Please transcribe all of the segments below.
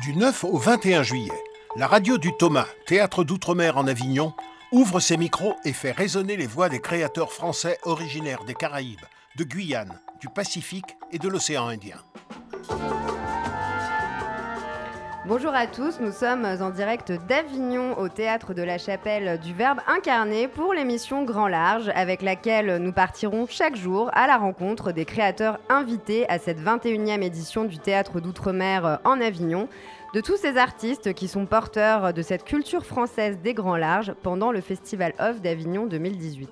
Du 9 au 21 juillet, la radio du Thomas, théâtre d'outre-mer en Avignon, ouvre ses micros et fait résonner les voix des créateurs français originaires des Caraïbes, de Guyane, du Pacifique et de l'océan Indien. Bonjour à tous, nous sommes en direct d'Avignon au Théâtre de la Chapelle du Verbe incarné pour l'émission Grand Large avec laquelle nous partirons chaque jour à la rencontre des créateurs invités à cette 21e édition du Théâtre d'Outre-mer en Avignon, de tous ces artistes qui sont porteurs de cette culture française des Grands Larges pendant le Festival Off d'Avignon 2018.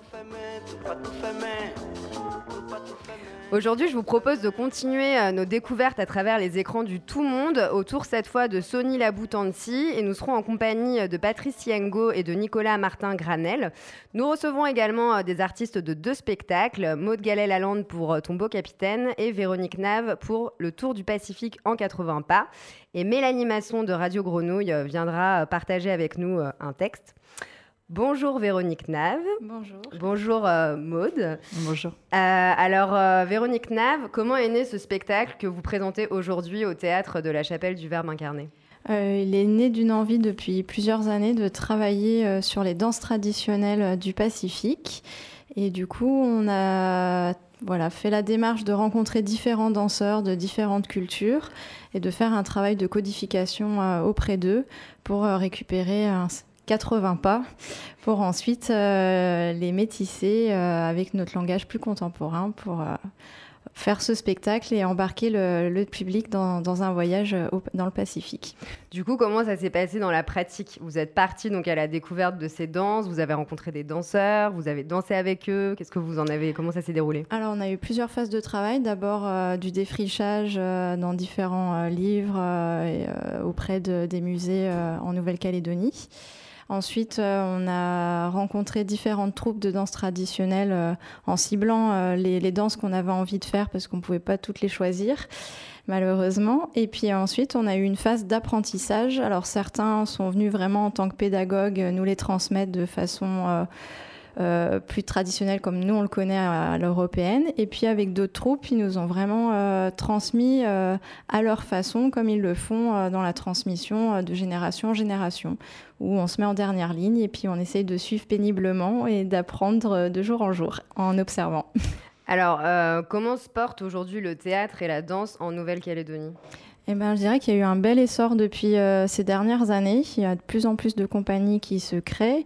Aujourd'hui, je vous propose de continuer nos découvertes à travers les écrans du tout monde, autour cette fois de Sony Laboutanti, et nous serons en compagnie de Patrice Yengo et de Nicolas Martin-Granel. Nous recevons également des artistes de 2 spectacles, Maud Gallet-Lalande pour Ton beau capitaine et Véronique Nave pour Le Tour du Pacifique en 80 pas. Et Mélanie Masson de Radio Grenouille viendra partager avec nous un texte. Bonjour Véronique Nave. Bonjour. Bonjour Maud. Bonjour. Véronique Nave, comment est né ce spectacle que vous présentez aujourd'hui au Théâtre de la Chapelle du Verbe incarné ? Il est né d'une envie depuis plusieurs années de travailler sur les danses traditionnelles du Pacifique. Et du coup, on a fait la démarche de rencontrer différents danseurs de différentes cultures et de faire un travail de codification auprès d'eux pour récupérer 80 pas pour ensuite les métisser avec notre langage plus contemporain pour faire ce spectacle et embarquer le public dans un voyage dans le Pacifique. Du coup, comment ça s'est passé dans la pratique ? Vous êtes partis donc à la découverte de ces danses, vous avez rencontré des danseurs, vous avez dansé avec eux, comment ça s'est déroulé ? Alors, on a eu plusieurs phases de travail. D'abord, du défrichage dans différents livres auprès des musées en Nouvelle-Calédonie. Ensuite, on a rencontré différentes troupes de danse traditionnelle en ciblant les danses qu'on avait envie de faire parce qu'on ne pouvait pas toutes les choisir, malheureusement. Et puis ensuite, on a eu une phase d'apprentissage. Alors certains sont venus vraiment en tant que pédagogues nous les transmettre de façon plus traditionnelle comme nous on le connaît à l'européenne. Et puis avec d'autres troupes, ils nous ont vraiment transmis à leur façon, comme ils le font dans la transmission de génération en génération, où on se met en dernière ligne et puis on essaye de suivre péniblement et d'apprendre de jour en jour en observant. Alors, comment se portent aujourd'hui le théâtre et la danse en Nouvelle-Calédonie ? Je dirais qu'il y a eu un bel essor depuis ces dernières années. Il y a de plus en plus de compagnies qui se créent.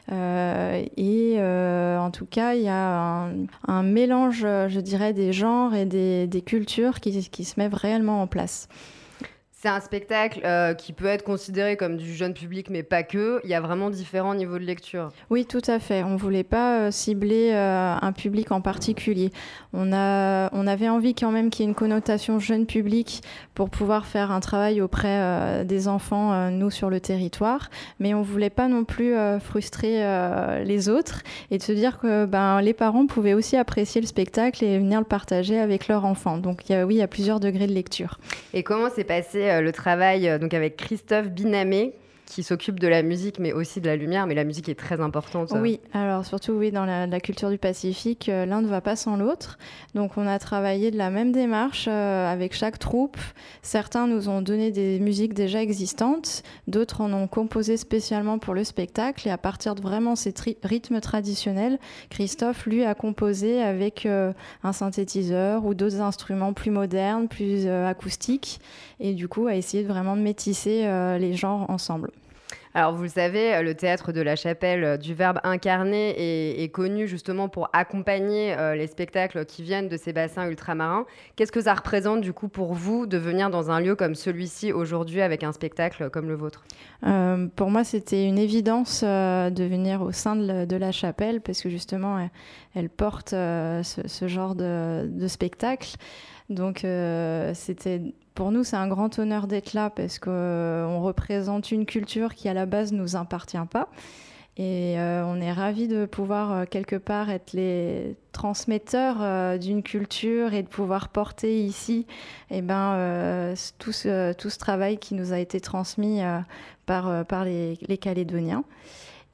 En tout cas, il y a un mélange, je dirais, des genres et des cultures qui se met réellement en place. C'est un spectacle qui peut être considéré comme du jeune public, mais pas que. Il y a vraiment différents niveaux de lecture. Oui, tout à fait. On ne voulait pas cibler un public en particulier. On avait envie quand même qu'il y ait une connotation jeune public pour pouvoir faire un travail auprès des enfants, nous, sur le territoire. Mais on ne voulait pas non plus frustrer les autres et de se dire que les parents pouvaient aussi apprécier le spectacle et venir le partager avec leurs enfants. Donc, il y a plusieurs degrés de lecture. Et comment s'est passé le travail donc avec Christophe Binamé, qui s'occupe de la musique, mais aussi de la lumière, mais la musique est très importante. Oui, alors surtout dans la culture du Pacifique, l'un ne va pas sans l'autre. Donc on a travaillé de la même démarche avec chaque troupe. Certains nous ont donné des musiques déjà existantes, d'autres en ont composé spécialement pour le spectacle. Et à partir de vraiment ces rythmes traditionnels, Christophe, lui, a composé avec un synthétiseur ou d'autres instruments plus modernes, plus acoustiques. Et du coup, a essayé vraiment de métisser les genres ensemble. Alors, vous le savez, le Théâtre de la Chapelle du Verbe incarné est connu justement pour accompagner les spectacles qui viennent de ces bassins ultramarins. Qu'est-ce que ça représente du coup pour vous de venir dans un lieu comme celui-ci aujourd'hui avec un spectacle comme le vôtre ? Pour moi, c'était une évidence de venir au sein de la chapelle parce que justement, elle porte ce genre de spectacle. Donc, pour nous, c'est un grand honneur d'être là parce qu'on représente une culture qui, à la base, ne nous appartient pas. Et on est ravis de pouvoir, quelque part, être les transmetteurs d'une culture et de pouvoir porter ici tout ce travail qui nous a été transmis par les Calédoniens.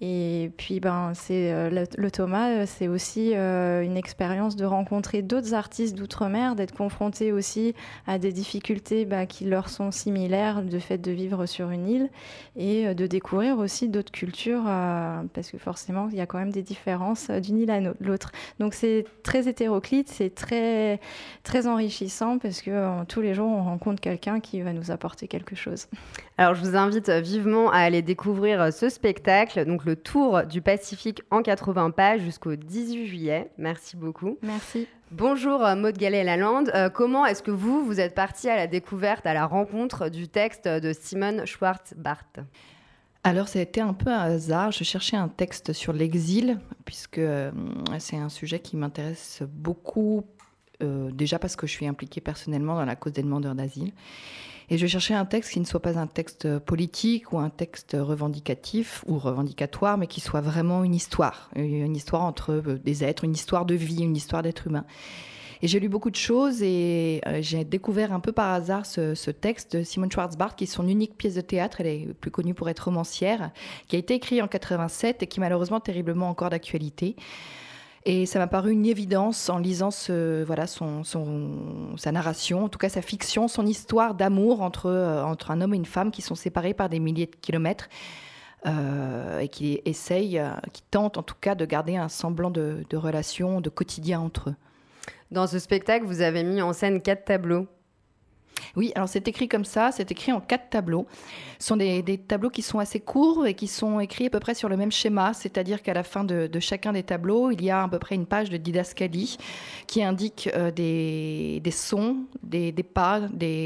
Et puis, le Thomas, c'est aussi une expérience de rencontrer d'autres artistes d'outre-mer, d'être confrontés aussi à des difficultés qui leur sont similaires, du fait de vivre sur une île, et de découvrir aussi d'autres cultures, parce que forcément, il y a quand même des différences d'une île à l'autre. Donc, c'est très hétéroclite, c'est très, très enrichissant, parce que tous les jours, on rencontre quelqu'un qui va nous apporter quelque chose. Alors, je vous invite vivement à aller découvrir ce spectacle, donc le Tour du Pacifique en 80 pages jusqu'au 18 juillet. Merci beaucoup. Merci. Bonjour Maud Gallet-Lalande. Comment est-ce que vous êtes partie à la découverte, à la rencontre du texte de Simone Schwarz-Barth ? Alors, ça a été un peu un hasard. Je cherchais un texte sur l'exil, puisque c'est un sujet qui m'intéresse beaucoup, déjà parce que je suis impliquée personnellement dans la cause des demandeurs d'asile. Et je cherchais un texte qui ne soit pas un texte politique ou un texte revendicatif ou revendicatoire, mais qui soit vraiment une histoire entre des êtres, une histoire de vie, une histoire d'être humain. Et j'ai lu beaucoup de choses et j'ai découvert un peu par hasard ce texte de Simone Schwarz-Barth, qui est son unique pièce de théâtre. Elle est plus connue pour être romancière, qui a été écrite en 87 et qui est malheureusement terriblement encore d'actualité. Et ça m'a paru une évidence en lisant sa narration, en tout cas sa fiction, son histoire d'amour entre un homme et une femme qui sont séparés par des milliers de kilomètres et qui tentent en tout cas de garder un semblant de relation, de quotidien entre eux. Dans ce spectacle, vous avez mis en scène 4 tableaux. Oui, alors c'est écrit comme ça, c'est écrit en 4 tableaux. Ce sont des tableaux qui sont assez courts et qui sont écrits à peu près sur le même schéma, c'est-à-dire qu'à la fin de chacun des tableaux, il y a à peu près une page de didascalie qui indique des sons, des pas,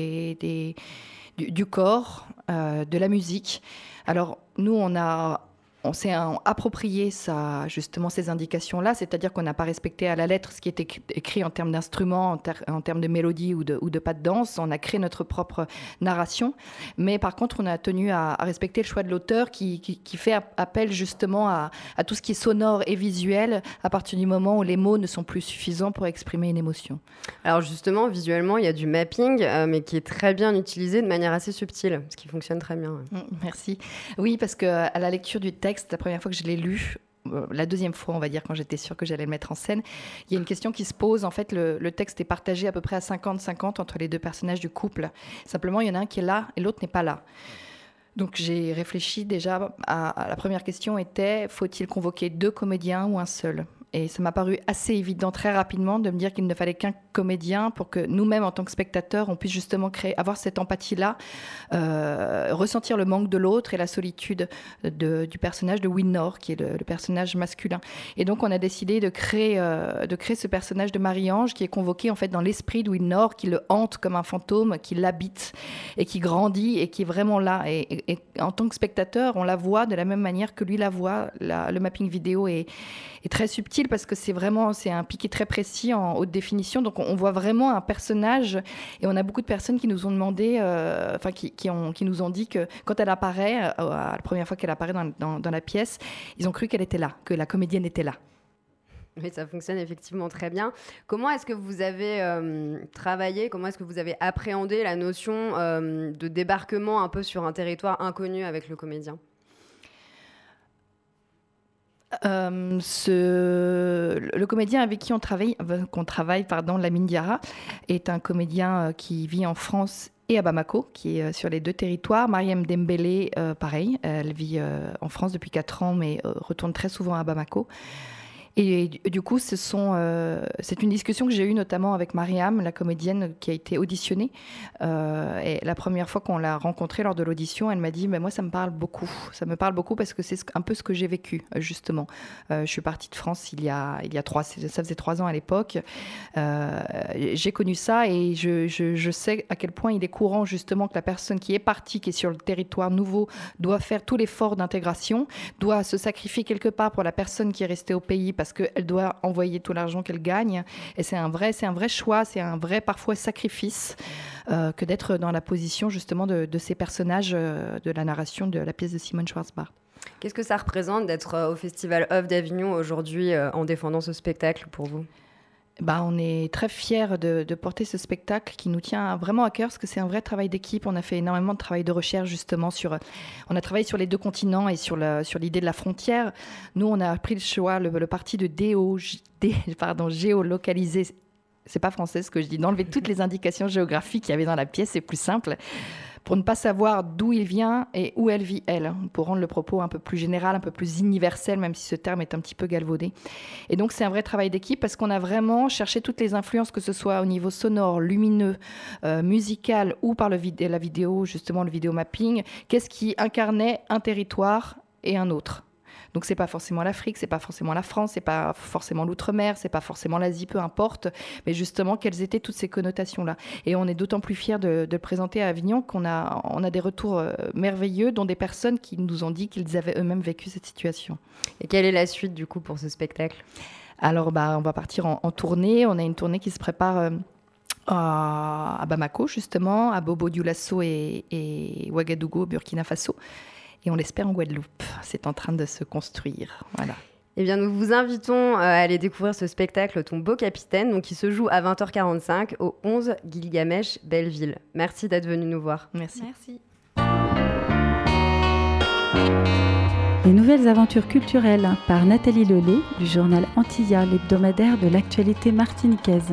du corps, de la musique. Alors nous, on s'est approprié justement ces indications-là, c'est-à-dire qu'on n'a pas respecté à la lettre ce qui était écrit en termes d'instruments, en termes de mélodie ou de pas de danse. On a créé notre propre narration, mais par contre, on a tenu à respecter le choix de l'auteur qui fait appel justement à tout ce qui est sonore et visuel à partir du moment où les mots ne sont plus suffisants pour exprimer une émotion. Alors justement, visuellement, il y a du mapping, mais qui est très bien utilisé de manière assez subtile, ce qui fonctionne très bien. Merci. Oui, parce qu'à la lecture du texte, la première fois que je l'ai lu, la deuxième fois, on va dire, quand j'étais sûre que j'allais le mettre en scène, il y a une question qui se pose. En fait, le texte est partagé à peu près à 50-50 entre les deux personnages du couple. Simplement, il y en a un qui est là et l'autre n'est pas là. Donc, j'ai réfléchi déjà à la première question était, faut-il convoquer 2 comédiens ou un seul ? Et ça m'a paru assez évident très rapidement de me dire qu'il ne fallait qu'un comédien pour que nous-mêmes, en tant que spectateurs, on puisse justement avoir cette empathie-là, ressentir le manque de l'autre et la solitude du personnage de Winnor, qui est le personnage masculin. Et donc, on a décidé de créer ce personnage de Marie-Ange qui est convoqué en fait dans l'esprit de Winnor, qui le hante comme un fantôme, qui l'habite et qui grandit et qui est vraiment là. Et en tant que spectateur, on la voit de la même manière que lui la voit. Le mapping vidéo est très subtil parce que c'est un piqué très précis en haute définition. Donc, on voit vraiment un personnage et on a beaucoup de personnes qui nous ont demandé, qui nous ont dit que quand elle apparaît, la première fois qu'elle apparaît dans la pièce, ils ont cru qu'elle était là, que la comédienne était là. Oui, ça fonctionne effectivement très bien. Comment est-ce que vous avez travaillé, comment est-ce que vous avez appréhendé la notion de débarquement un peu sur un territoire inconnu avec le comédien ? Le comédien avec qui on travaille, Lamine Diarra, est un comédien qui vit en France et à Bamako, qui est sur les 2 territoires. Mariam Dembélé, pareil, elle vit en France depuis 4 ans, mais retourne très souvent à Bamako. Et du coup, c'est une discussion que j'ai eue notamment avec Mariam, la comédienne qui a été auditionnée. Et la première fois qu'on l'a rencontrée lors de l'audition, elle m'a dit moi, ça me parle beaucoup. Ça me parle beaucoup parce que c'est un peu ce que j'ai vécu, justement. Je suis partie de France ça faisait 3 ans à l'époque. J'ai connu ça et je sais à quel point il est courant, justement, que la personne qui est partie, qui est sur le territoire nouveau, doit faire tout l'effort d'intégration, doit se sacrifier quelque part pour la personne qui est restée au pays parce qu'elle doit envoyer tout l'argent qu'elle gagne. Et c'est un vrai choix, c'est un vrai parfois sacrifice que d'être dans la position justement de ces personnages de la narration de la pièce de Simone Schwarz-Barth. Qu'est-ce que ça représente d'être au Festival Oeuvres d'Avignon aujourd'hui en défendant ce spectacle pour vous ? On est très fiers de porter ce spectacle qui nous tient vraiment à cœur parce que c'est un vrai travail d'équipe. On a fait énormément de travail de recherche justement on a travaillé sur les 2 continents et sur l'idée de la frontière. Nous, on a pris le choix, le parti de géolocaliser. C'est pas français ce que je dis, d'enlever toutes les indications géographiques qu'il y avait dans la pièce, c'est plus simple, pour ne pas savoir d'où il vient et où elle vit, elle, pour rendre le propos un peu plus général, un peu plus universel, même si ce terme est un petit peu galvaudé. Et donc, c'est un vrai travail d'équipe parce qu'on a vraiment cherché toutes les influences, que ce soit au niveau sonore, lumineux, musical ou par la vidéo, justement le vidéomapping. Qu'est-ce qui incarnait un territoire et un autre ? Donc, c'est pas forcément l'Afrique, c'est pas forcément la France, c'est pas forcément l'outre-mer, c'est pas forcément l'Asie, peu importe. Mais justement, quelles étaient toutes ces connotations-là ? Et on est d'autant plus fiers de le présenter à Avignon qu'on a des retours merveilleux, dont des personnes qui nous ont dit qu'ils avaient eux-mêmes vécu cette situation. Et quelle est la suite, du coup, pour ce spectacle ? Alors, on va partir en tournée. On a une tournée qui se prépare à Bamako, justement, à Bobo-Dioulasso et Ouagadougou, Burkina Faso. Et on l'espère en Guadeloupe. C'est en train de se construire. Voilà. Eh bien, nous vous invitons à aller découvrir ce spectacle Ton beau capitaine, donc qui se joue à 20h45 au 11 Gilgamesh Belleville. Merci d'être venu nous voir. Merci. Les nouvelles aventures culturelles par Nathalie Lelay du journal Antilla, l'hebdomadaire de l'actualité martiniquaise.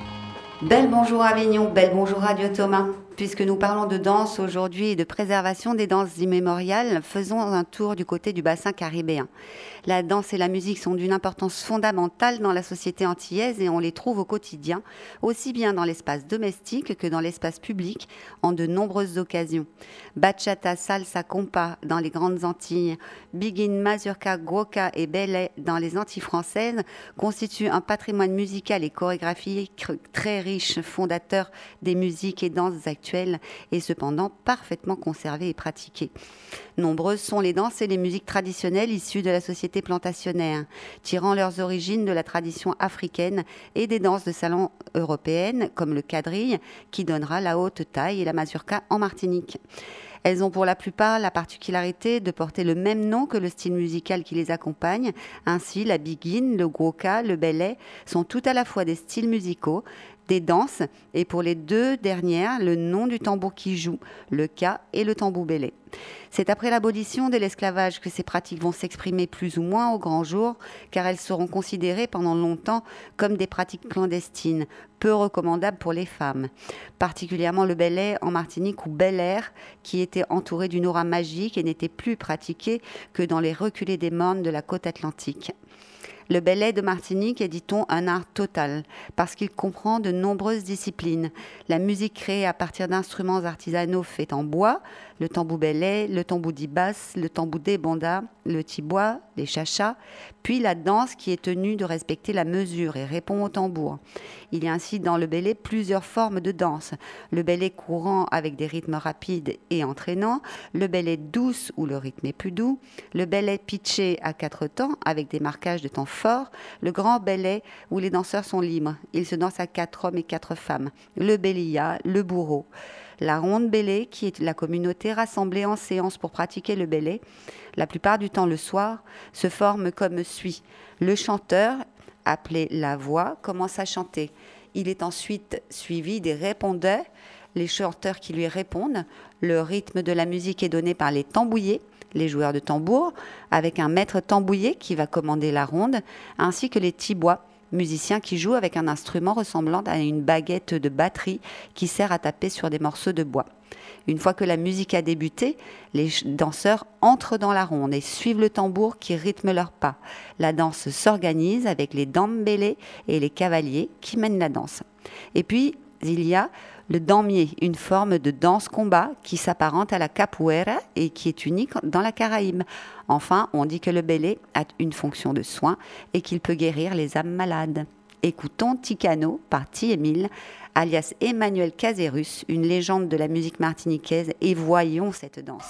Bel bonjour Avignon, bel bonjour Radio Thomas. Puisque nous parlons de danse aujourd'hui et de préservation des danses immémoriales, faisons un tour du côté du bassin caribéen. La danse et la musique sont d'une importance fondamentale dans la société antillaise et on les trouve au quotidien, aussi bien dans l'espace domestique que dans l'espace public, en de nombreuses occasions. Bachata, salsa, compa dans les grandes Antilles, biguine, mazurka, guoka et belay dans les Antilles françaises constituent un patrimoine musical et chorégraphique très riche, fondateur des musiques et danses actuelles et cependant parfaitement conservées et pratiquées. Nombreuses sont les danses et les musiques traditionnelles issues de la société plantationnaire, tirant leurs origines de la tradition africaine et des danses de salon européennes comme le quadrille qui donnera la haute taille et la mazurka en Martinique. Elles ont pour la plupart la particularité de porter le même nom que le style musical qui les accompagne. Ainsi, la biguine, le guoka, le belay sont tout à la fois des styles musicaux, des danses, et pour les 2 dernières, le nom du tambour qui joue, le ka et le tambour belay. C'est après l'abolition de l'esclavage que ces pratiques vont s'exprimer plus ou moins au grand jour, car elles seront considérées pendant longtemps comme des pratiques clandestines, peu recommandables pour les femmes. Particulièrement le belay en Martinique ou bel air, qui était entouré d'une aura magique et n'était plus pratiqué que dans les reculés des mornes de la côte atlantique. Le belay de Martinique est, dit-on, un art total, parce qu'il comprend de nombreuses disciplines. La musique créée à partir d'instruments artisanaux faits en bois, le tambour belay, le tambour dibas, le tambour débonda, le tibois, les chachas, puis la danse qui est tenue de respecter la mesure et répond au tambour. Il y a ainsi dans le belay plusieurs formes de danse. Le belay courant avec des rythmes rapides et entraînants, le belay douce où le rythme est plus doux, le belay pitché à 4 temps avec des marquages de temps forts, le grand belay où les danseurs sont libres. Ils se dansent à 4 hommes et 4 femmes, le belia, le bourreau. La ronde belay, qui est la communauté rassemblée en séance pour pratiquer le belay, la plupart du temps le soir, se forme comme suit. Le chanteur, appelé la voix, commence à chanter. Il est ensuite suivi des répondeurs, les chanteurs qui lui répondent. Le rythme de la musique est donné par les tambouillés, les joueurs de tambour, avec un maître tambouillé qui va commander la ronde, ainsi que les tibois, musiciens qui jouent avec un instrument ressemblant à une baguette de batterie qui sert à taper sur des morceaux de bois. Une fois que la musique a débuté, les danseurs entrent dans la ronde et suivent le tambour qui rythme leurs pas. La danse s'organise avec les dambélés et les cavaliers qui mènent la danse. Et puis, il y a le damier, une forme de danse-combat qui s'apparente à la capoeira et qui est unique dans la Caraïbe. Enfin, on dit que le belay a une fonction de soin et qu'il peut guérir les âmes malades. Écoutons Ticano par T-Émile, alias Emmanuel Caserus, une légende de la musique martiniquaise, et voyons cette danse.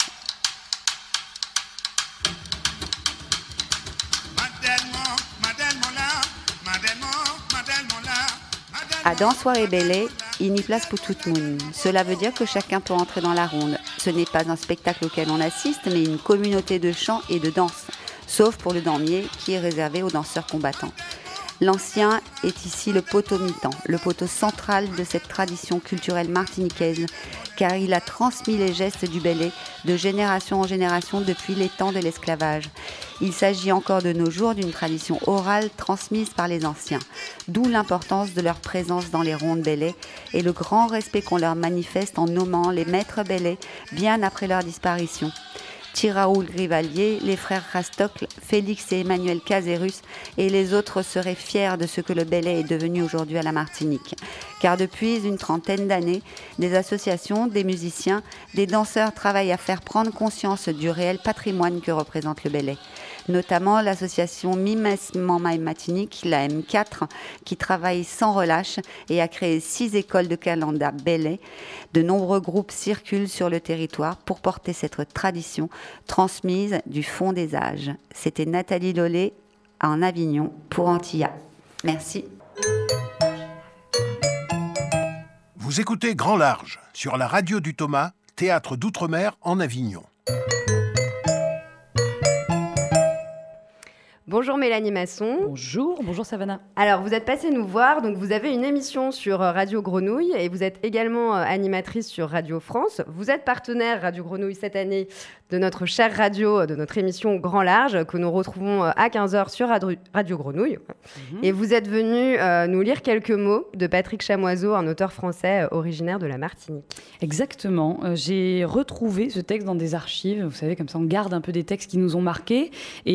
À Danse Soirée Belay, il n'y place pour tout le monde. Cela veut dire que chacun peut entrer dans la ronde. Ce n'est pas un spectacle auquel on assiste, mais une communauté de chant et de danse, sauf pour le damier qui est réservé aux danseurs combattants. L'ancien est ici le poteau mitant, le poteau central de cette tradition culturelle martiniquaise, car il a transmis les gestes du bélé de génération en génération depuis les temps de l'esclavage. Il s'agit encore de nos jours d'une tradition orale transmise par les anciens, d'où l'importance de leur présence dans les rondes bélé et le grand respect qu'on leur manifeste en nommant les maîtres bélé bien après leur disparition. Thiraoul Grivalier, les frères Rastocle, Félix et Emmanuel Caserus et les autres seraient fiers de ce que le bélé est devenu aujourd'hui à la Martinique. Car depuis une trentaine d'années, des associations, des musiciens, des danseurs travaillent à faire prendre conscience du réel patrimoine que représente le bélé. Notamment l'association Mimes Mamaï Martinique, la M4, qui travaille sans relâche et a créé 6 écoles de calenda bélé. De nombreux groupes circulent sur le territoire pour porter cette tradition transmise du fond des âges. C'était Nathalie Lollet en Avignon pour Antilla. Merci. Vous écoutez Grand Large sur la radio du Thomas, théâtre d'outre-mer en Avignon. Bonjour Mélanie Masson. Bonjour Savannah. Alors, vous êtes passée nous voir, donc vous avez une émission sur Radio Grenouille et vous êtes également animatrice sur Radio France. Vous êtes partenaire Radio Grenouille cette année de notre chère radio, de notre émission Grand Large, que nous retrouvons à 15h sur Radio Grenouille. Et vous êtes venu nous lire quelques mots de Patrick Chamoiseau, un auteur français originaire de la Martinique. Exactement. J'ai retrouvé ce texte dans des archives. Vous savez, comme ça, on garde un peu des textes qui nous ont marqués.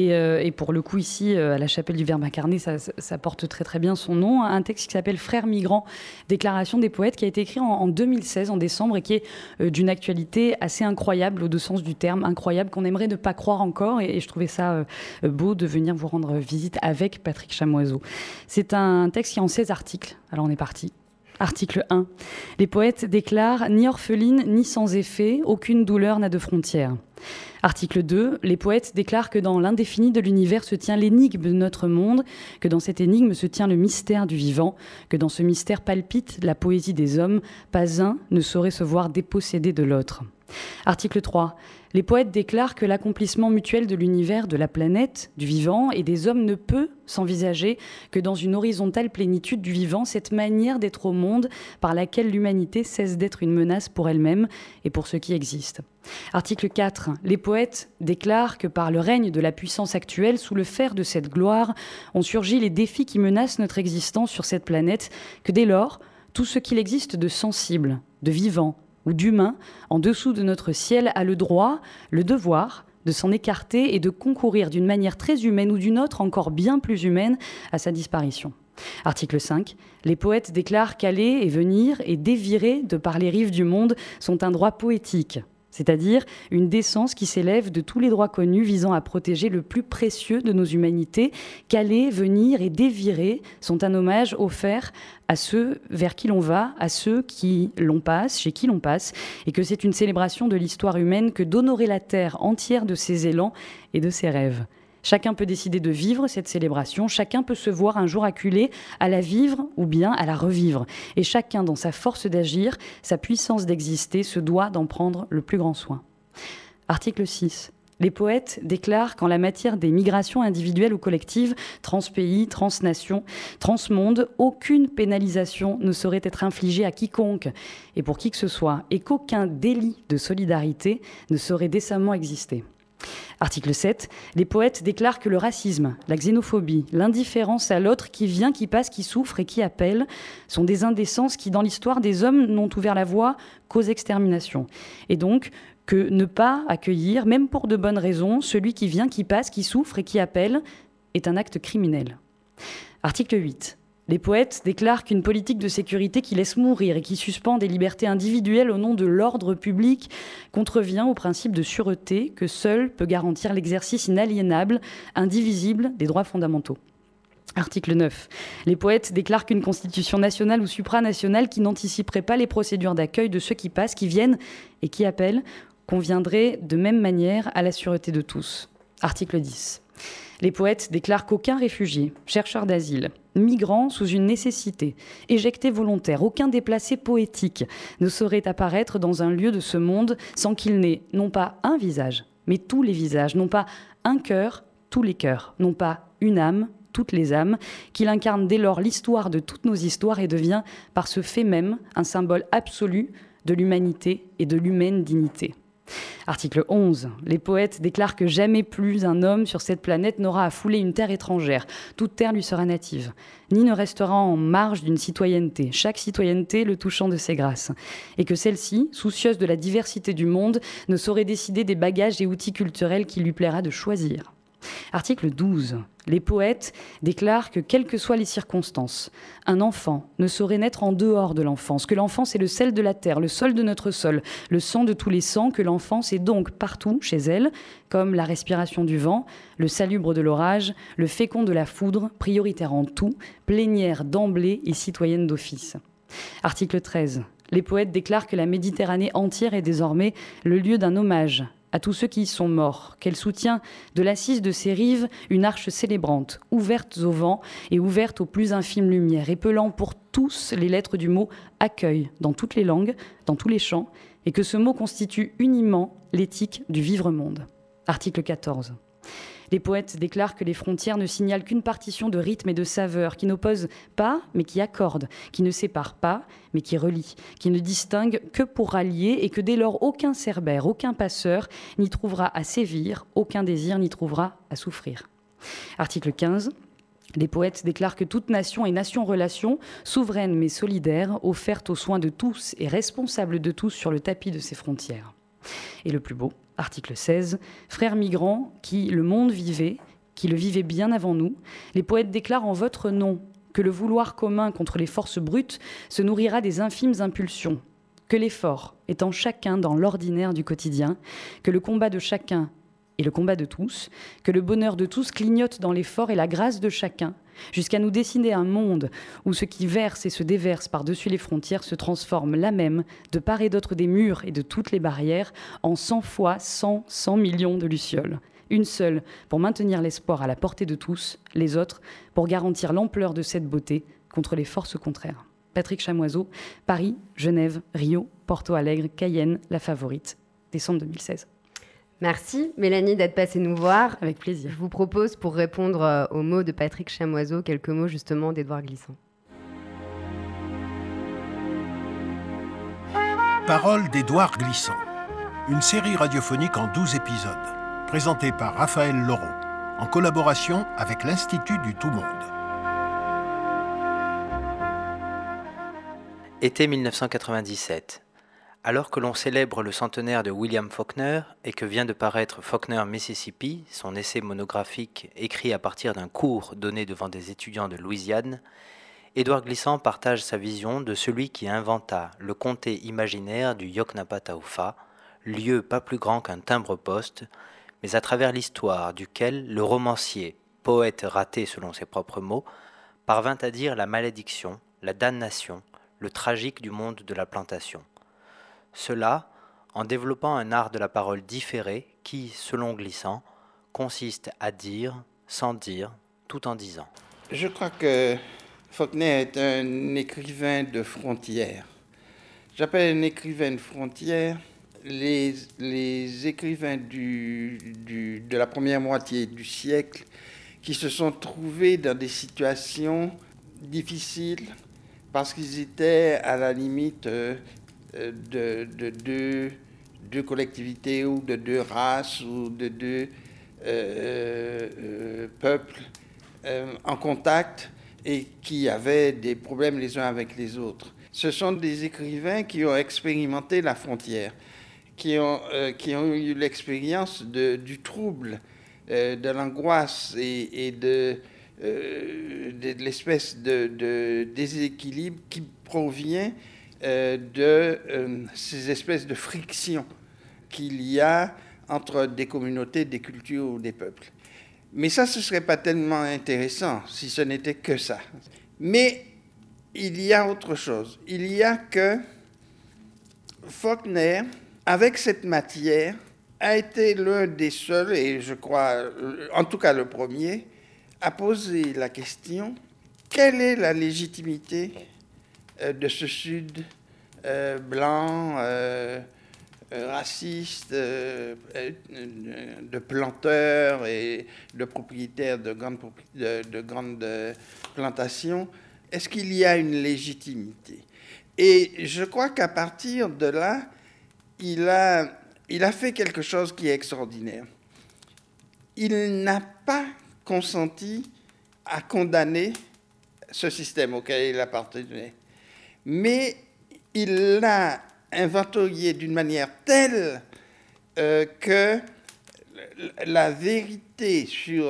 Et pour le coup, ici, à la chapelle du Verbe incarné, ça porte très très bien son nom. Un texte qui s'appelle Frères migrants, déclaration des poètes, qui a été écrit en 2016, en décembre, et qui est d'une actualité assez incroyable, au deux sens du terme, incroyable, qu'on aimerait ne pas croire encore. Et je trouvais ça beau de venir vous rendre visite avec Patrick Chamoiseau. C'est un texte qui est en 16 articles. Alors on est parti. Article 1. Les poètes déclarent « Ni orpheline, ni sans effet, aucune douleur n'a de frontières ». Article 2. Les poètes déclarent que dans l'indéfini de l'univers se tient l'énigme de notre monde, que dans cette énigme se tient le mystère du vivant, que dans ce mystère palpite la poésie des hommes, pas un ne saurait se voir dépossédé de l'autre. Article 3. Les poètes déclarent que l'accomplissement mutuel de l'univers, de la planète, du vivant et des hommes ne peut s'envisager que dans une horizontale plénitude du vivant, cette manière d'être au monde par laquelle l'humanité cesse d'être une menace pour elle-même et pour ce qui existe. Article 4. Les poètes déclarent que par le règne de la puissance actuelle, sous le fer de cette gloire, ont surgi les défis qui menacent notre existence sur cette planète, que dès lors, tout ce qu'il existe de sensible, de vivant, ou d'humain, en dessous de notre ciel, a le droit, le devoir de s'en écarter et de concourir d'une manière très humaine ou d'une autre encore bien plus humaine à sa disparition. Article 5. Les poètes déclarent qu'aller et venir et dévirer de par les rives du monde sont un droit poétique, c'est-à-dire une décence qui s'élève de tous les droits connus visant à protéger le plus précieux de nos humanités, qu'aller, venir et dévirer sont un hommage offert à ceux vers qui l'on va, à ceux qui l'on passe, chez qui l'on passe, et que c'est une célébration de l'histoire humaine que d'honorer la terre entière de ses élans et de ses rêves. Chacun peut décider de vivre cette célébration, chacun peut se voir un jour acculé à la vivre ou bien à la revivre. Et chacun, dans sa force d'agir, sa puissance d'exister, se doit d'en prendre le plus grand soin. Article 6. Les poètes déclarent qu'en la matière des migrations individuelles ou collectives, transpays, transnations, transmondes, aucune pénalisation ne saurait être infligée à quiconque et pour qui que ce soit, et qu'aucun délit de solidarité ne saurait décemment exister. Article 7. Les poètes déclarent que le racisme, la xénophobie, l'indifférence à l'autre qui vient, qui passe, qui souffre et qui appelle sont des indécences qui, dans l'histoire des hommes, n'ont ouvert la voie qu'aux exterminations. Et donc, que ne pas accueillir, même pour de bonnes raisons, celui qui vient, qui passe, qui souffre et qui appelle est un acte criminel. Article 8. Les poètes déclarent qu'une politique de sécurité qui laisse mourir et qui suspend des libertés individuelles au nom de l'ordre public contrevient au principe de sûreté que seul peut garantir l'exercice inaliénable, indivisible des droits fondamentaux. Article 9. Les poètes déclarent qu'une constitution nationale ou supranationale qui n'anticiperait pas les procédures d'accueil de ceux qui passent, qui viennent et qui appellent conviendrait de même manière à la sûreté de tous. Article 10. Les poètes déclarent qu'aucun réfugié, chercheur d'asile, migrant sous une nécessité, éjecté volontaire, aucun déplacé poétique ne saurait apparaître dans un lieu de ce monde sans qu'il n'ait non pas un visage, mais tous les visages, non pas un cœur, tous les cœurs, non pas une âme, toutes les âmes, qu'il incarne dès lors l'histoire de toutes nos histoires et devient, par ce fait même, un symbole absolu de l'humanité et de l'humaine dignité. Article 11. Les poètes déclarent que jamais plus un homme sur cette planète n'aura à fouler une terre étrangère. Toute terre lui sera native, ni ne restera en marge d'une citoyenneté, chaque citoyenneté le touchant de ses grâces. Et que celle-ci, soucieuse de la diversité du monde, ne saurait décider des bagages et outils culturels qu'il lui plaira de choisir. Article 12. Les poètes déclarent que, quelles que soient les circonstances, un enfant ne saurait naître en dehors de l'enfance, que l'enfance est le sel de la terre, le sol de notre sol, le sang de tous les sangs, que l'enfance est donc partout chez elle, comme la respiration du vent, le salubre de l'orage, le fécond de la foudre, prioritaire en tout, plénière d'emblée et citoyenne d'office. Article 13. Les poètes déclarent que la Méditerranée entière est désormais le lieu d'un hommage à tous ceux qui y sont morts, qu'elle soutient de l'assise de ses rives une arche célébrante, ouverte au vent et ouverte aux plus infimes lumières, épelant pour tous les lettres du mot « accueil » dans toutes les langues, dans tous les champs, et que ce mot constitue uniment l'éthique du vivre-monde. Article 14. Les poètes déclarent que les frontières ne signalent qu'une partition de rythme et de saveur, qui n'oppose pas, mais qui accorde, qui ne sépare pas, mais qui relie, qui ne distingue que pour rallier, et que dès lors aucun cerbère, aucun passeur n'y trouvera à sévir, aucun désir n'y trouvera à souffrir. Article 15. Les poètes déclarent que toute nation est nation-relation, souveraine mais solidaire, offerte aux soins de tous et responsable de tous sur le tapis de ses frontières. Et le plus beau, article 16, frères migrants qui le monde vivait, qui le vivaient bien avant nous, les poètes déclarent en votre nom que le vouloir commun contre les forces brutes se nourrira des infimes impulsions, que l'effort est en chacun dans l'ordinaire du quotidien, que le combat de chacun est le combat de tous, que le bonheur de tous clignote dans l'effort et la grâce de chacun, jusqu'à nous dessiner un monde où ce qui verse et se déverse par-dessus les frontières se transforme là même, de part et d'autre des murs et de toutes les barrières, en 100 fois 100 millions de lucioles. Une seule pour maintenir l'espoir à la portée de tous, les autres pour garantir l'ampleur de cette beauté contre les forces contraires. Patrick Chamoiseau, Paris, Genève, Rio, Porto Alegre, Cayenne, La Favorite, décembre 2016. Merci Mélanie d'être passée nous voir. Avec plaisir. Je vous propose, pour répondre aux mots de Patrick Chamoiseau, quelques mots justement d'Édouard Glissant. Paroles d'Édouard Glissant. Une série radiophonique en 12 épisodes, présentée par Raphaël Laureau, en collaboration avec l'Institut du Tout-Monde. Été 1997. Alors que l'on célèbre le centenaire de William Faulkner et que vient de paraître Faulkner Mississippi, son essai monographique écrit à partir d'un cours donné devant des étudiants de Louisiane, Édouard Glissant partage sa vision de celui qui inventa le comté imaginaire du Yoknapatawpha, lieu pas plus grand qu'un timbre-poste, mais à travers l'histoire duquel le romancier, poète raté selon ses propres mots, parvint à dire la malédiction, la damnation, le tragique du monde de la plantation. Cela en développant un art de la parole différé qui, selon Glissant, consiste à dire sans dire, tout en disant. Je crois que Faulkner est un écrivain de frontières. J'appelle un écrivain de frontières les écrivains de la première moitié du siècle qui se sont trouvés dans des situations difficiles parce qu'ils étaient à la limite de deux collectivités ou de deux races ou de deux peuples en contact et qui avaient des problèmes les uns avec les autres. Ce sont des écrivains qui ont expérimenté la frontière, qui ont eu l'expérience du trouble, de l'angoisse et de l'espèce de déséquilibre qui provient de ces espèces de frictions qu'il y a entre des communautés, des cultures ou des peuples. Mais ça, ce ne serait pas tellement intéressant si ce n'était que ça. Mais il y a autre chose. Il y a que Faulkner, avec cette matière, a été l'un des seuls, et je crois, en tout cas le premier, à poser la question, quelle est la légitimité de ce Sud blanc, racistes, de planteurs et de propriétaires de grandes plantations, est-ce qu'il y a une légitimité? Et je crois qu'à partir de là, il a fait quelque chose qui est extraordinaire. Il n'a pas consenti à condamner ce système auquel il appartenait, mais il l'a inventorié d'une manière telle que la vérité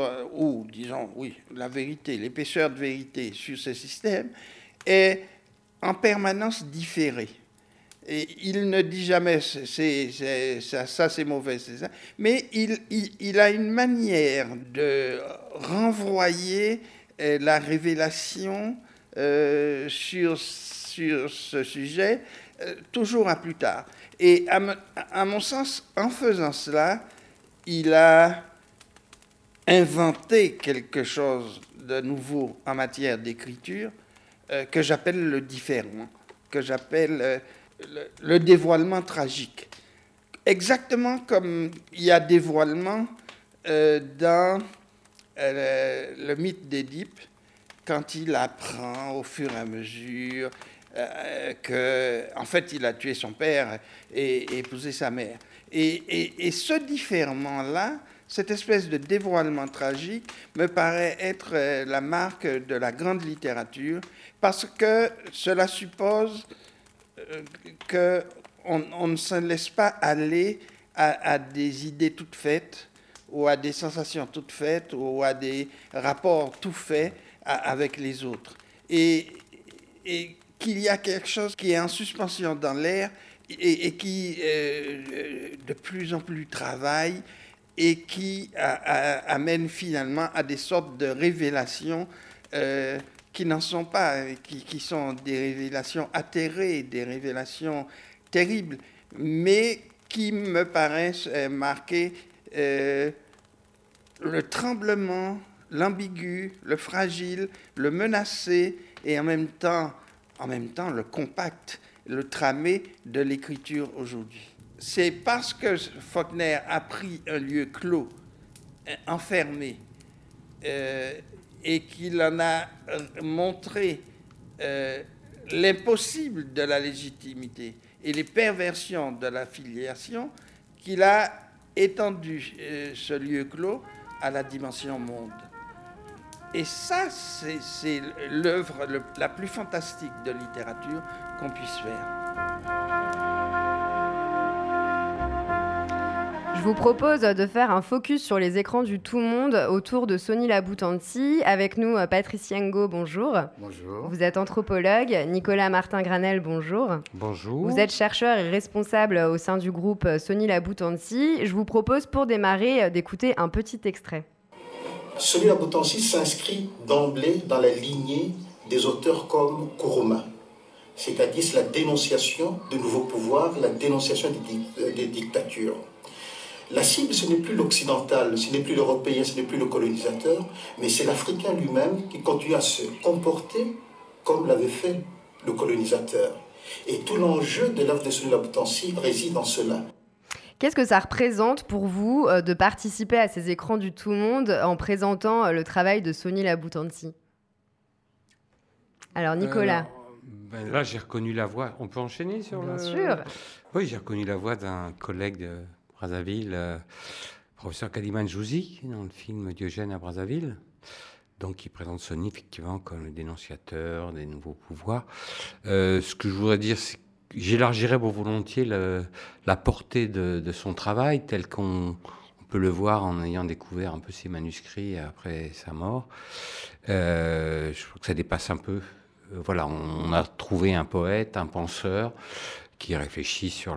la vérité, l'épaisseur de vérité sur ce système est en permanence différée. Et il ne dit jamais ça c'est mauvais, c'est ça, mais il a une manière de renvoyer la révélation sur ce sujet toujours à plus tard. Et à mon sens, en faisant cela, il a inventé quelque chose de nouveau en matière d'écriture que j'appelle le différent, que j'appelle le dévoilement tragique. Exactement comme il y a dévoilement dans le mythe d'Édipe, quand il apprend au fur et à mesure qu'en fait il a tué son père et épousé sa mère. Et ce différement-là, cette espèce de dévoilement tragique, me paraît être la marque de la grande littérature, parce que cela suppose qu'on ne se laisse pas aller à des idées toutes faites, ou à des sensations toutes faites, ou à des rapports tout faits avec les autres. Et qu'il y a quelque chose qui est en suspension dans l'air et qui de plus en plus travaille et qui amène finalement à des sortes de révélations qui n'en sont pas, qui sont des révélations atterrées, des révélations terribles, mais qui me paraissent marquer le tremblement, l'ambigu, le fragile, le menacé, et en même temps le compact, le tramé de l'écriture aujourd'hui. C'est parce que Faulkner a pris un lieu clos, enfermé, et qu'il en a montré l'impossible de la légitimité et les perversions de la filiation, qu'il a étendu ce lieu clos à la dimension monde. Et ça, c'est l'œuvre la plus fantastique de littérature qu'on puisse faire. Je vous propose de faire un focus sur les écrans du tout monde autour de Sony Laboutanti. Avec nous, Patrice Yengo, bonjour. Bonjour. Vous êtes anthropologue. Nicolas Martin-Granel, bonjour. Bonjour. Vous êtes chercheur et responsable au sein du groupe Sony Laboutanti. Je vous propose pour démarrer d'écouter un petit extrait. Sony Laboutanti s'inscrit d'emblée dans la lignée des auteurs comme Kourouma, c'est-à-dire la dénonciation de nouveaux pouvoirs, la dénonciation des dictatures. La cible, ce n'est plus l'occidental, ce n'est plus l'européen, ce n'est plus le colonisateur, mais c'est l'Africain lui-même qui continue à se comporter comme l'avait fait le colonisateur. Et tout l'enjeu de l'œuvre de Sony Laboutanti réside en cela. Qu'est-ce que ça représente pour vous de participer à ces écrans du tout monde en présentant le travail de Sony Laboutanti ? Alors, Nicolas. Là, j'ai reconnu la voix. On peut enchaîner sur Bien sûr. Oui, j'ai reconnu la voix d'un collègue de Brazzaville, professeur Kaliman Jouzi, dans le film Diogène à Brazzaville. Donc, qui présente Sony, effectivement, comme le dénonciateur des nouveaux pouvoirs. Ce que je voudrais dire, c'est que j'élargirais volontiers la portée de son travail, tel qu'on peut le voir en ayant découvert un peu ses manuscrits après sa mort. Je trouve que ça dépasse un peu. Voilà, on a trouvé un poète, un penseur, qui réfléchit sur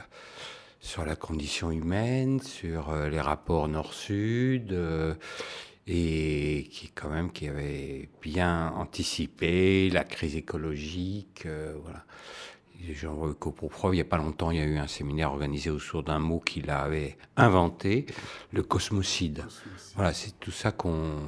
la condition humaine, sur les rapports nord-sud, et qui avait bien anticipé la crise écologique, voilà. Pour preuve, il n'y a pas longtemps, il y a eu un séminaire organisé autour d'un mot qu'il avait inventé, le cosmocide. Voilà, c'est tout ça on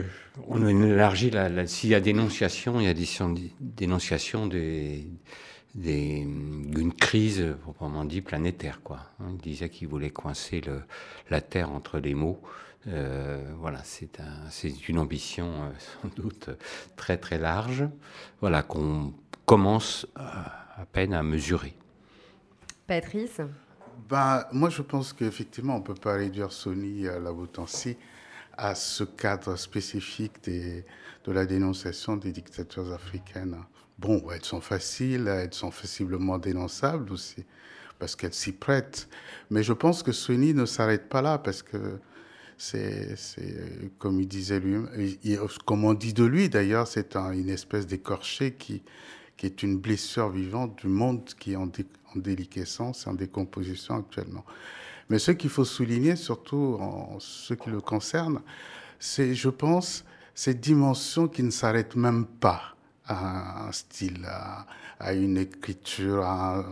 élargit s'il y a dénonciation, il y a dénonciation des d'une crise, proprement dit, planétaire, quoi. Il disait qu'il voulait coincer la Terre entre les mots. Voilà, c'est une ambition sans doute très très large, voilà, qu'on commence à peine à mesurer. Patrice? Moi, je pense qu'effectivement, on ne peut pas réduire Sony Labutansi à ce cadre spécifique de la dénonciation des dictatures africaines. Bon, elles sont faciles, elles sont facilement dénonçables aussi, parce qu'elles s'y prêtent. Mais je pense que Sony ne s'arrête pas là, parce que c'est comme il disait lui, comme on dit de lui d'ailleurs, c'est une espèce d'écorché qui est une blessure vivante du monde qui est en déliquescence, en décomposition actuellement. Mais ce qu'il faut souligner, surtout en ce qui le concerne, c'est, je pense, cette dimension qui ne s'arrête même pas à un style, à une écriture,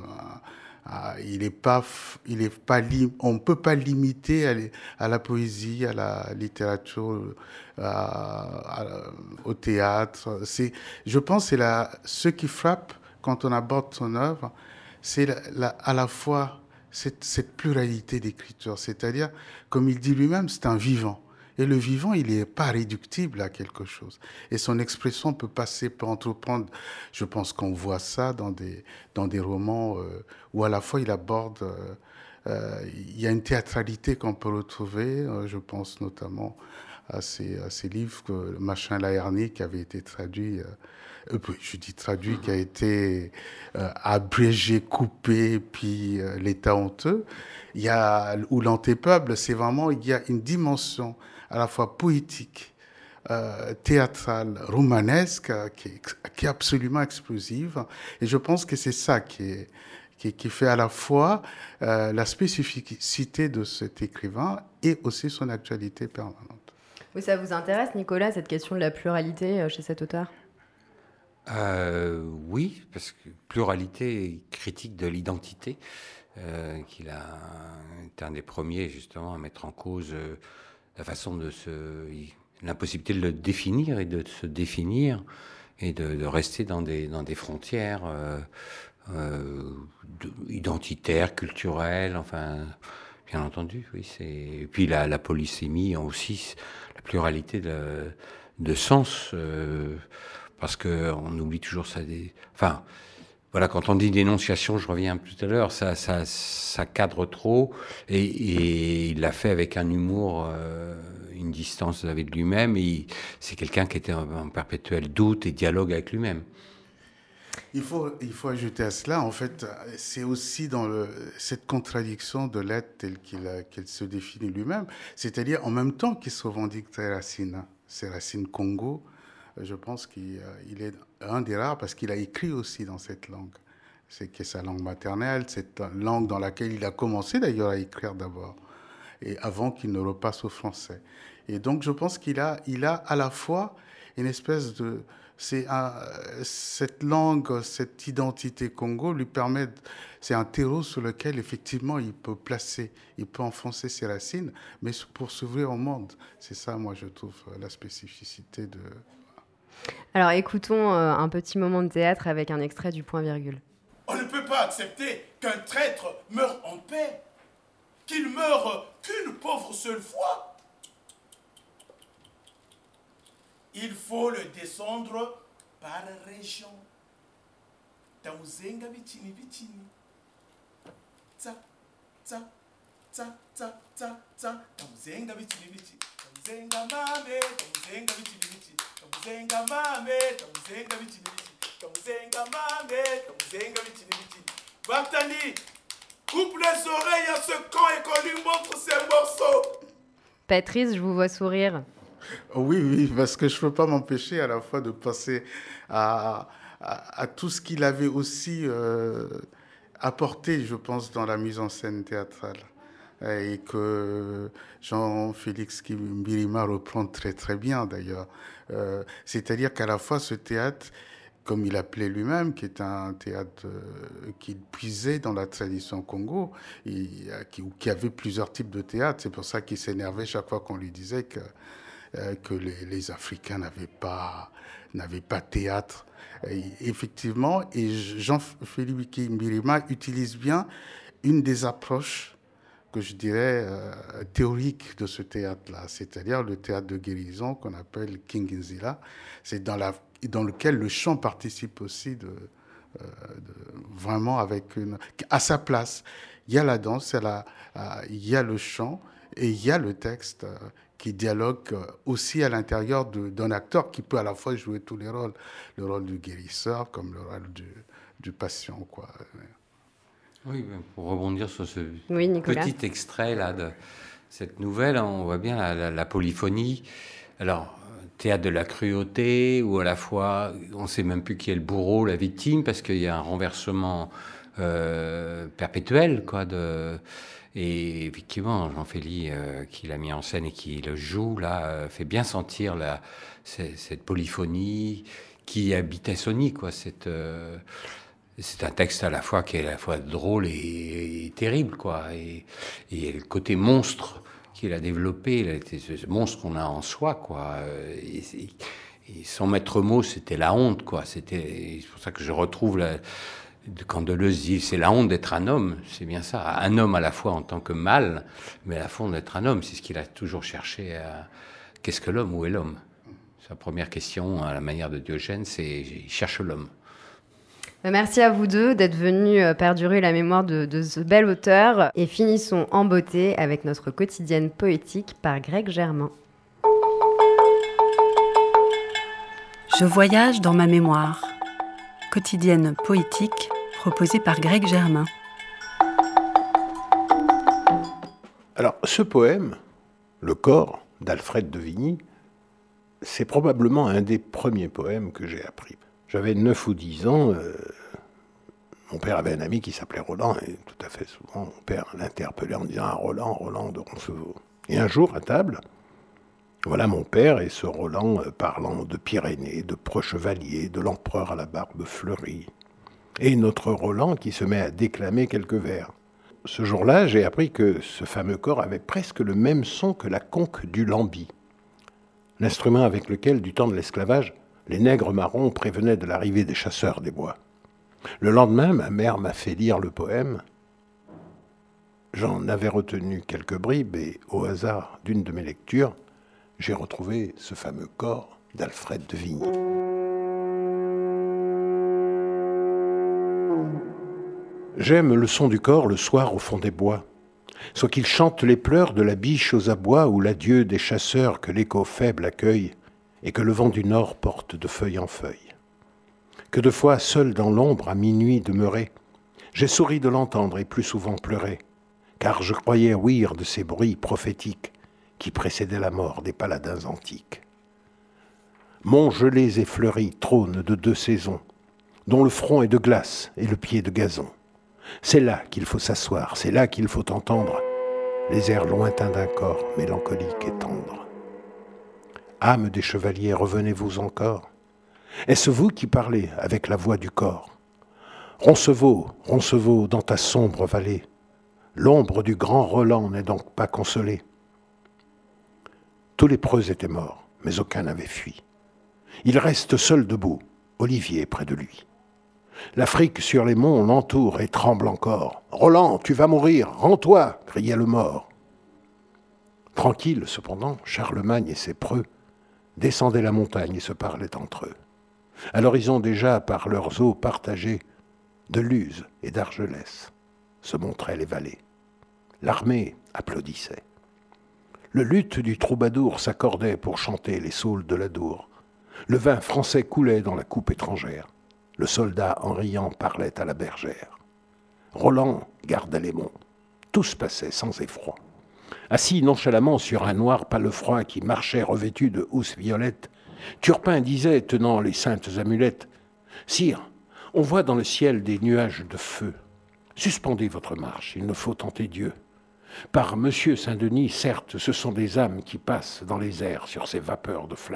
on ne peut pas limiter à la poésie, à la littérature, au théâtre. Je pense que ce qui frappe quand on aborde son œuvre, c'est à la fois cette pluralité d'écriture. C'est-à-dire, comme il dit lui-même, c'est un vivant. Et le vivant, il n'est pas réductible à quelque chose. Et son expression peut entreprendre. Je pense qu'on voit ça dans des romans où à la fois il aborde. Il y a une théâtralité qu'on peut retrouver. Je pense notamment à ces livres que Machin Laherny, qui avait été traduit. Qui a été abrégé, coupé, puis l'état honteux. Ou l'antépeuple, c'est vraiment, il y a une dimension à la fois poétique, théâtrale, romanesque, qui est absolument explosive. Et je pense que c'est ça qui fait à la fois la spécificité de cet écrivain et aussi son actualité permanente. Oui, ça vous intéresse, Nicolas, cette question de la pluralité chez cet auteur ? Oui, parce que pluralité critique de l'identité, qu'il a été un des premiers justement à mettre en cause la façon l'impossibilité de le définir et de se définir et de rester dans des frontières identitaires, culturelles, enfin, bien entendu, oui. Et puis la polysémie aussi, la pluralité de sens. Parce qu'on oublie toujours ça. Enfin, voilà, quand on dit dénonciation, je reviens tout à l'heure, ça cadre trop. Et il l'a fait avec un humour, une distance avec lui-même. C'est quelqu'un qui était en perpétuel doute et dialogue avec lui-même. Il faut ajouter à cela, en fait, c'est aussi dans cette contradiction de l'être tel qu'il se définit lui-même. C'est-à-dire, en même temps qu'il se revendique ses racines Congo, je pense qu'il est un des rares parce qu'il a écrit aussi dans cette langue. C'est sa langue maternelle, cette langue dans laquelle il a commencé d'ailleurs à écrire d'abord, et avant qu'il ne repasse au français. Et donc je pense qu'il a à la fois une espèce de... cette langue, cette identité Congo lui permet... C'est un terreau sur lequel effectivement il peut enfoncer ses racines, mais pour s'ouvrir au monde. C'est ça, moi, je trouve la spécificité de... Alors écoutons un petit moment de théâtre avec un extrait du Point Virgule. On ne peut pas accepter qu'un traître meure en paix, qu'il meure qu'une pauvre seule fois. Il faut le descendre par région. Tamuzenga bitini bitini. Tsa, tsa, tsa, tsa, tsa, tsa. Tamuzenga bitini bitini. Tamuzenga mame, tamuzenga bitini bitini. Tamuzenga mame, tamuzenga bitini bitini. Tamuzenga mame, tamuzenga bitini bitini. Batani, coupe les oreilles à ce camp et qu'on lui montre ses morceaux. Patrice, je vous vois sourire. Oui, parce que je ne peux pas m'empêcher à la fois de penser à tout ce qu'il avait aussi apporté, je pense, dans la mise en scène théâtrale. Et que Jean-Félix Mbirima reprend très très bien d'ailleurs. C'est-à-dire qu'à la fois ce théâtre, comme il appelait lui-même, qui est un théâtre qui puisait dans la tradition Congo, qui avait plusieurs types de théâtre. C'est pour ça qu'il s'énervait chaque fois qu'on lui disait que les Africains n'avaient pas théâtre. Et effectivement, et Jean-Philippe Mbirima utilise bien une des approches que je dirais théoriques de ce théâtre-là, c'est-à-dire le théâtre de guérison qu'on appelle Kinginzila. C'est dans lequel le chant participe aussi vraiment à sa place. Il y a la danse, il y a le chant et il y a le texte qui dialogue aussi à l'intérieur d'un acteur qui peut à la fois jouer tous les rôles, le rôle du guérisseur comme le rôle du patient, quoi. Oui, pour rebondir sur ce Nicolas. petit extrait là de cette nouvelle, on voit bien la polyphonie. Alors, théâtre de la cruauté, où à la fois, on ne sait même plus qui est le bourreau, la victime, parce qu'il y a un renversement perpétuel, quoi. Et effectivement, Jean-Philippe, qui l'a mis en scène et qui le joue, là, fait bien sentir cette polyphonie qui habitait Sony, quoi. C'est un texte à la fois qui est à la fois drôle et terrible, quoi. Et le côté monstre qu'il a développé, ce monstre qu'on a en soi, quoi. Et son maître mot, c'était la honte, quoi. C'est pour ça que je retrouve quand Deleuze dit c'est la honte d'être un homme, c'est bien ça. Un homme à la fois en tant que mâle, mais à la fois d'être un homme. C'est ce qu'il a toujours cherché. Qu'est-ce que l'homme? Où est l'homme? Sa première question, à la manière de Diogène, c'est il cherche l'homme. Merci à vous deux d'être venus perdurer la mémoire de ce bel auteur. Et finissons en beauté avec notre quotidienne poétique par Greg Germain. Je voyage dans ma mémoire. Quotidienne poétique proposée par Greg Germain. Alors, ce poème, Le corps, d'Alfred de Vigny, c'est probablement un des premiers poèmes que j'ai appris. J'avais 9 ou 10 ans, mon père avait un ami qui s'appelait Roland, et tout à fait souvent, mon père l'interpellait en disant « Ah, Roland de Roncevaux ». Et un jour, à table, voilà mon père et ce Roland parlant de Pyrénées, de Preux-Chevalier, de l'empereur à la barbe fleurie. Et notre Roland qui se met à déclamer quelques vers. Ce jour-là, j'ai appris que ce fameux corps avait presque le même son que la conque du lambi, l'instrument avec lequel, du temps de l'esclavage, les nègres marrons prévenaient de l'arrivée des chasseurs des bois. Le lendemain, ma mère m'a fait lire le poème. J'en avais retenu quelques bribes et, au hasard d'une de mes lectures, j'ai retrouvé ce fameux corps d'Alfred de Vigny. J'aime le son du corps le soir au fond des bois, soit qu'il chante les pleurs de la biche aux abois ou l'adieu des chasseurs que l'écho faible accueille et que le vent du nord porte de feuille en feuille. Que de fois, seul dans l'ombre, à minuit demeuré, j'ai souri de l'entendre et plus souvent pleuré, car je croyais ouïr de ces bruits prophétiques qui précédaient la mort des paladins antiques. Monts gelés et fleuris trônent de 2 saisons, dont le front est de glace et le pied de gazon. C'est là qu'il faut s'asseoir, c'est là qu'il faut entendre les airs lointains d'un corps mélancolique et tendre. Âme des chevaliers, revenez-vous encore? Est-ce vous qui parlez avec la voix du corps? Roncevaux, Roncevaux, dans ta sombre vallée, l'ombre du grand Roland n'est donc pas consolée. Tous les preux étaient morts, mais aucun n'avait fui. Il reste seul debout, Olivier près de lui. L'Afrique sur les monts l'entoure et tremble encore. « Roland, tu vas mourir, rends-toi » criait le mort. Tranquille, cependant, Charlemagne et ses preux descendaient la montagne et se parlaient entre eux. À l'horizon déjà, par leurs eaux partagées, de Luz et d'Argelès se montraient les vallées. L'armée applaudissait. Le luth du troubadour s'accordait pour chanter les saules de l'Adour. Le vin français coulait dans la coupe étrangère. Le soldat, en riant, parlait à la bergère. Roland gardait les monts. Tous passaient sans effroi. Assis nonchalamment sur un noir palefroid qui marchait revêtu de housses violettes, Turpin disait, tenant les saintes amulettes, « Sire, on voit dans le ciel des nuages de feu. Suspendez votre marche, il ne faut tenter Dieu. Par Monsieur Saint-Denis, certes, ce sont des âmes qui passent dans les airs sur ces vapeurs de flammes. »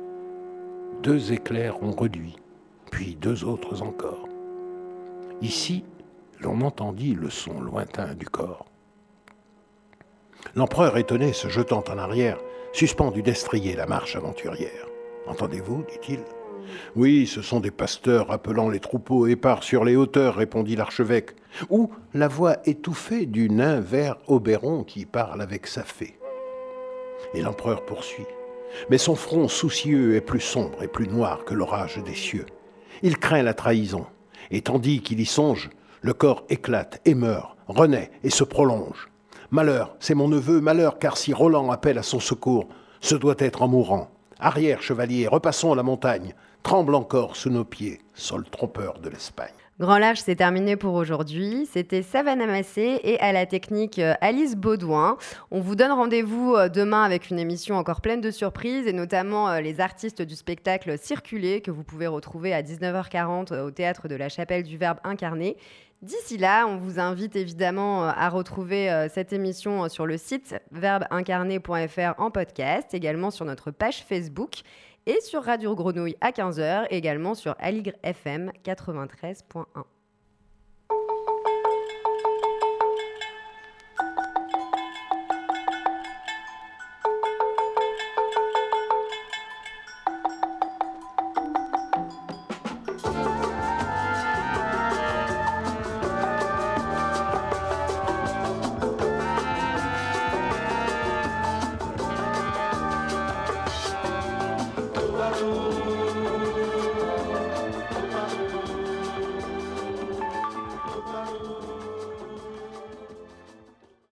2 éclairs ont reluit, puis 2 autres encore. Ici, l'on entendit le son lointain du corps. L'empereur étonné, se jetant en arrière, suspendus d'estrier la marche aventurière. « Entendez-vous » dit-il. « Oui, ce sont des pasteurs appelant les troupeaux épars sur les hauteurs » répondit l'archevêque, ou la voix étouffée du nain vert Oberon qui parle avec sa fée. Et l'empereur poursuit. Mais son front soucieux est plus sombre et plus noir que l'orage des cieux. Il craint la trahison, et tandis qu'il y songe, le corps éclate et meurt, renaît et se prolonge. Malheur, c'est mon neveu, malheur, car si Roland appelle à son secours, ce doit être en mourant. Arrière, chevalier, repassons la montagne, tremble encore sous nos pieds, sol trompeur de l'Espagne. Grand Large, c'est terminé pour aujourd'hui. C'était Savannah Massé et à la technique Alice Baudouin. On vous donne rendez-vous demain avec une émission encore pleine de surprises et notamment les artistes du spectacle Circuler que vous pouvez retrouver à 19h40 au Théâtre de la Chapelle du Verbe incarné. D'ici là, on vous invite évidemment à retrouver cette émission sur le site verbeincarné.fr en podcast, également sur notre page Facebook et sur Radio Grenouille à 15h, également sur Aligre FM 93.1.